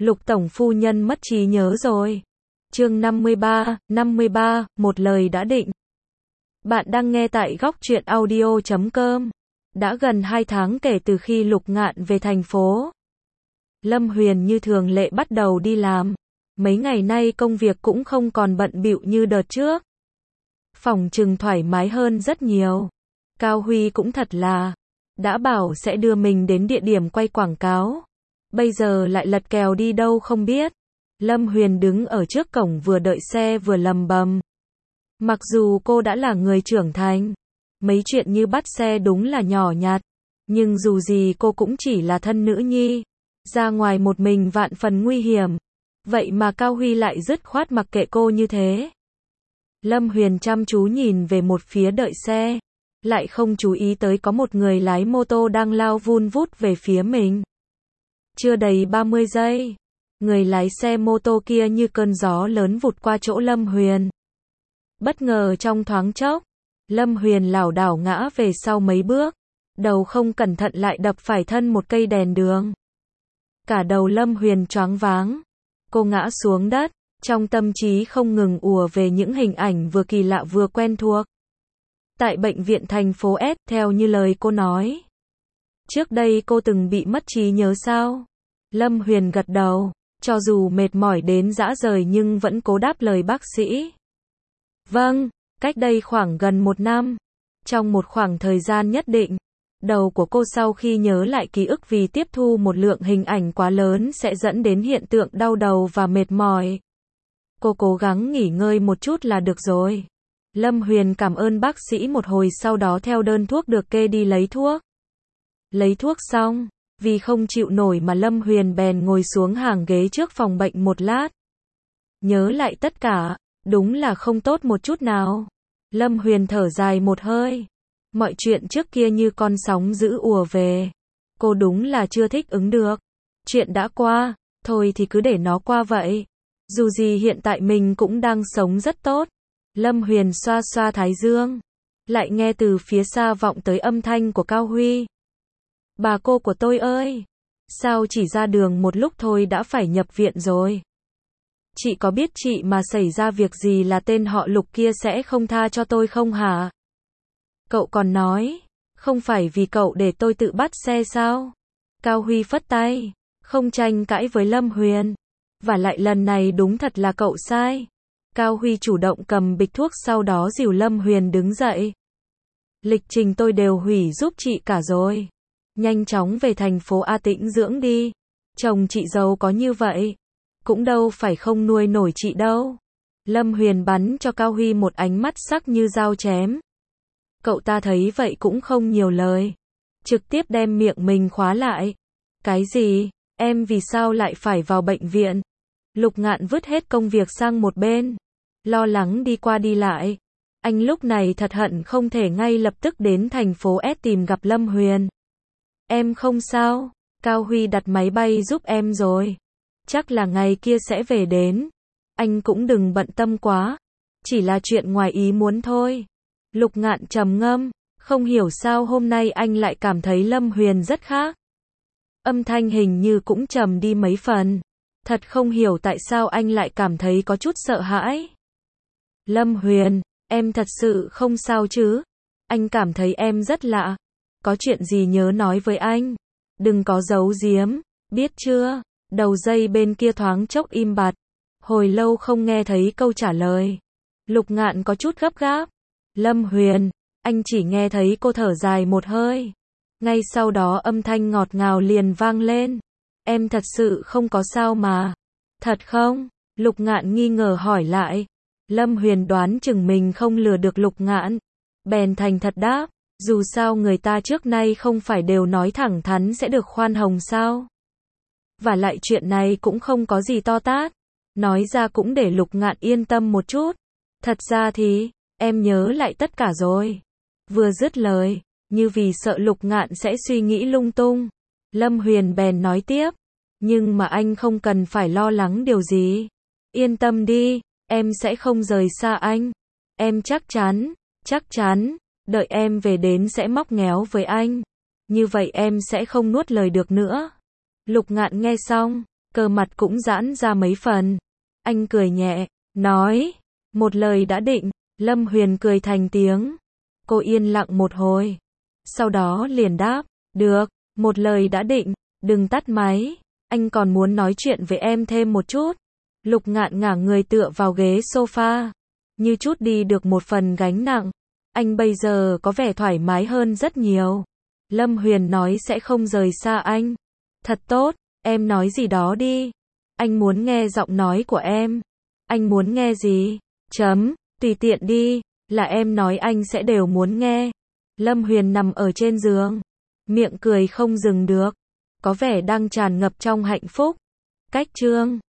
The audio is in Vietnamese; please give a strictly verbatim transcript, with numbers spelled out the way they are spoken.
Lục tổng phu nhân mất trí nhớ rồi. Chương năm mươi ba, năm mươi ba, một lời đã định. Bạn đang nghe tại góc truyện audio chấm com. Đã gần hai tháng kể từ khi Lục Ngạn về thành phố. Lâm Huyền như thường lệ bắt đầu đi làm. Mấy ngày nay công việc cũng không còn bận bịu như đợt trước. Phòng trừng thoải mái hơn rất nhiều. Cao Huy cũng thật là, đã bảo sẽ đưa mình đến địa điểm quay quảng cáo. Bây giờ lại lật kèo đi đâu không biết. Lâm Huyền đứng ở trước cổng vừa đợi xe vừa lầm bầm. Mặc dù cô đã là người trưởng thành, mấy chuyện như bắt xe đúng là nhỏ nhặt, nhưng dù gì cô cũng chỉ là thân nữ nhi, ra ngoài một mình vạn phần nguy hiểm. Vậy mà Cao Huy lại dứt khoát mặc kệ cô như thế. Lâm Huyền chăm chú nhìn về một phía đợi xe, lại không chú ý tới có một người lái mô tô đang lao vun vút về phía mình. Chưa đầy ba mươi giây, người lái xe mô tô kia như cơn gió lớn vụt qua chỗ Lâm Huyền. Bất ngờ trong thoáng chốc, Lâm Huyền lảo đảo ngã về sau mấy bước, đầu không cẩn thận lại đập phải thân một cây đèn đường. Cả đầu Lâm Huyền choáng váng, cô ngã xuống đất, trong tâm trí không ngừng ùa về những hình ảnh vừa kỳ lạ vừa quen thuộc. Tại bệnh viện thành phố S, theo như lời cô nói. Trước đây cô từng bị mất trí nhớ sao? Lâm Huyền gật đầu, cho dù mệt mỏi đến rã rời nhưng vẫn cố đáp lời bác sĩ. Vâng, cách đây khoảng gần một năm. Trong một khoảng thời gian nhất định, đầu của cô sau khi nhớ lại ký ức vì tiếp thu một lượng hình ảnh quá lớn sẽ dẫn đến hiện tượng đau đầu và mệt mỏi. Cô cố gắng nghỉ ngơi một chút là được rồi. Lâm Huyền cảm ơn bác sĩ một hồi sau đó theo đơn thuốc được kê đi lấy thuốc. Lấy thuốc xong, vì không chịu nổi mà Lâm Huyền bèn ngồi xuống hàng ghế trước phòng bệnh một lát. Nhớ lại tất cả, đúng là không tốt một chút nào. Lâm Huyền thở dài một hơi. Mọi chuyện trước kia như con sóng dữ ùa về. Cô đúng là chưa thích ứng được. Chuyện đã qua, thôi thì cứ để nó qua vậy. Dù gì hiện tại mình cũng đang sống rất tốt. Lâm Huyền xoa xoa thái dương. Lại nghe từ phía xa vọng tới âm thanh của Cao Huy. Bà cô của tôi ơi! Sao chỉ ra đường một lúc thôi đã phải nhập viện rồi? Chị có biết chị mà xảy ra việc gì là tên họ Lục kia sẽ không tha cho tôi không hả? Cậu còn nói, không phải vì cậu để tôi tự bắt xe sao? Cao Huy phất tay, không tranh cãi với Lâm Huyền. Và lại lần này đúng thật là cậu sai. Cao Huy chủ động cầm bịch thuốc sau đó dìu Lâm Huyền đứng dậy. Lịch trình tôi đều hủy giúp chị cả rồi. Nhanh chóng về thành phố A tĩnh dưỡng đi. Chồng chị giàu có như vậy, cũng đâu phải không nuôi nổi chị đâu. Lâm Huyền bắn cho Cao Huy một ánh mắt sắc như dao chém. Cậu ta thấy vậy cũng không nhiều lời, trực tiếp đem miệng mình khóa lại. Cái gì? Em vì sao lại phải vào bệnh viện? Lục Ngạn vứt hết công việc sang một bên, lo lắng đi qua đi lại. Anh lúc này thật hận không thể ngay lập tức đến thành phố S tìm gặp Lâm Huyền. Em không sao, Cao Huy đặt máy bay giúp em rồi. Chắc là ngày kia sẽ về đến. Anh cũng đừng bận tâm quá. Chỉ là chuyện ngoài ý muốn thôi. Lục Ngạn trầm ngâm, không hiểu sao hôm nay anh lại cảm thấy Lâm Huyền rất khác. Âm thanh hình như cũng trầm đi mấy phần. Thật không hiểu tại sao anh lại cảm thấy có chút sợ hãi. Lâm Huyền, em thật sự không sao chứ? Anh cảm thấy em rất lạ. Có chuyện gì nhớ nói với anh. Đừng có giấu giếm, biết chưa? Đầu dây bên kia thoáng chốc im bặt. Hồi lâu không nghe thấy câu trả lời. Lục Ngạn có chút gấp gáp. Lâm Huyền, anh chỉ nghe thấy cô thở dài một hơi. Ngay sau đó âm thanh ngọt ngào liền vang lên. Em thật sự không có sao mà. Thật không? Lục Ngạn nghi ngờ hỏi lại. Lâm Huyền đoán chừng mình không lừa được Lục Ngạn. Bèn thành thật đáp. Dù sao người ta trước nay không phải đều nói thẳng thắn sẽ được khoan hồng sao? Và lại chuyện này cũng không có gì to tát. Nói ra cũng để Lục Ngạn yên tâm một chút. Thật ra thì, em nhớ lại tất cả rồi. Vừa dứt lời, như vì sợ Lục Ngạn sẽ suy nghĩ lung tung. Lâm Huyền bèn nói tiếp. Nhưng mà anh không cần phải lo lắng điều gì. Yên tâm đi, em sẽ không rời xa anh. Em chắc chắn, chắc chắn. Đợi em về đến sẽ móc ngéo với anh. Như vậy em sẽ không nuốt lời được nữa. Lục Ngạn nghe xong, cơ mặt cũng giãn ra mấy phần. Anh cười nhẹ, nói, một lời đã định. Lâm Huyền cười thành tiếng. Cô yên lặng một hồi. Sau đó liền đáp, được, một lời đã định, đừng tắt máy. Anh còn muốn nói chuyện với em thêm một chút. Lục Ngạn ngả người tựa vào ghế sofa, như chút đi được một phần gánh nặng. Anh bây giờ có vẻ thoải mái hơn rất nhiều. Lâm Huyền nói sẽ không rời xa anh. Thật tốt, em nói gì đó đi. Anh muốn nghe giọng nói của em. Anh muốn nghe gì? Chấm, tùy tiện đi, là em nói anh sẽ đều muốn nghe. Lâm Huyền nằm ở trên giường, miệng cười không dừng được, có vẻ đang tràn ngập trong hạnh phúc. Cách chương